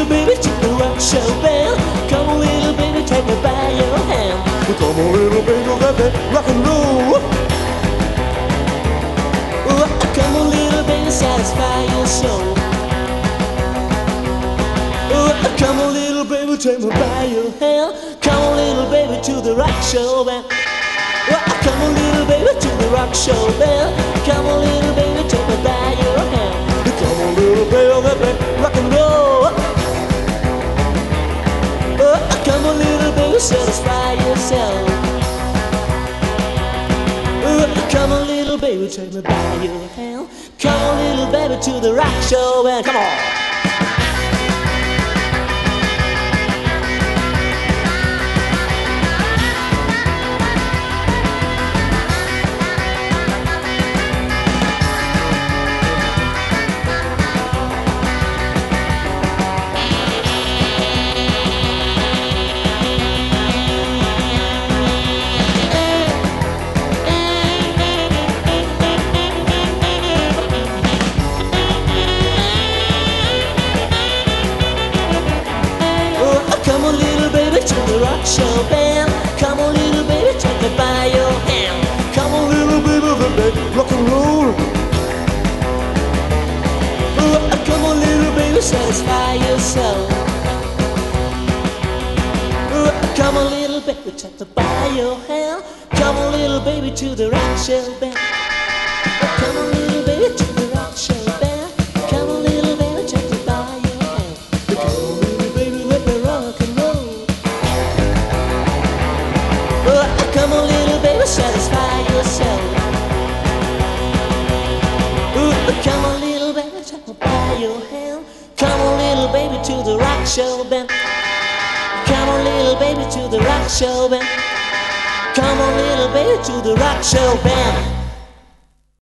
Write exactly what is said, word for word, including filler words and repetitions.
baby, to the rock show band. Come on, little baby, take me by your hand. Come on, little baby, let me rock and roll. Come on, little baby, satisfy your soul. Come on, little baby, take me by your hand. Come on, little baby, to the rock show band. Come on, little baby, to the rock show band. Come on, little baby, take me by your hand. Come on, little baby, let me rock and roll. Come on, little baby, satisfy yourself. Come on, little baby, take me by your hand. Come on, little baby, to the rock show band. Come on. Come on, little baby, to the rock show band. Come on, little baby, take me by your hand. Come on, little baby, let me rock and roll. Come on, little baby, satisfy yourself. Come on, little baby, take me by your hand. Come on, little baby, to the rock show band. Come on, little baby, to the rock show band. Come on, little baby, take me by your hand. Come on, little baby, let me rock and roll. Come on, little baby, satisfy yourself. Come on, little baby, take me by your hand. Come on, little baby, to the rock show band. Come on, little baby, to the rock show band. Come on, little baby, to the rock show band.